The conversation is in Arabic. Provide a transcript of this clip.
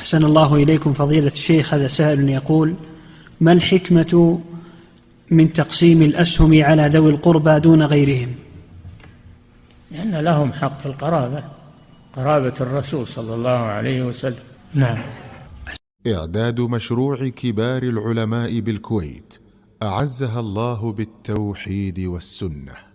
أحسن الله إليكم فضيلة الشيخ. هذا سائل يقول: ما الحكمة من تقسيم الأسهم على ذوي القربى دون غيرهم؟ لأن لهم حق في القرابة، قرابة الرسول صلى الله عليه وسلم. نعم. إعداد مشروع كبار العلماء بالكويت أعزها الله بالتوحيد والسنة.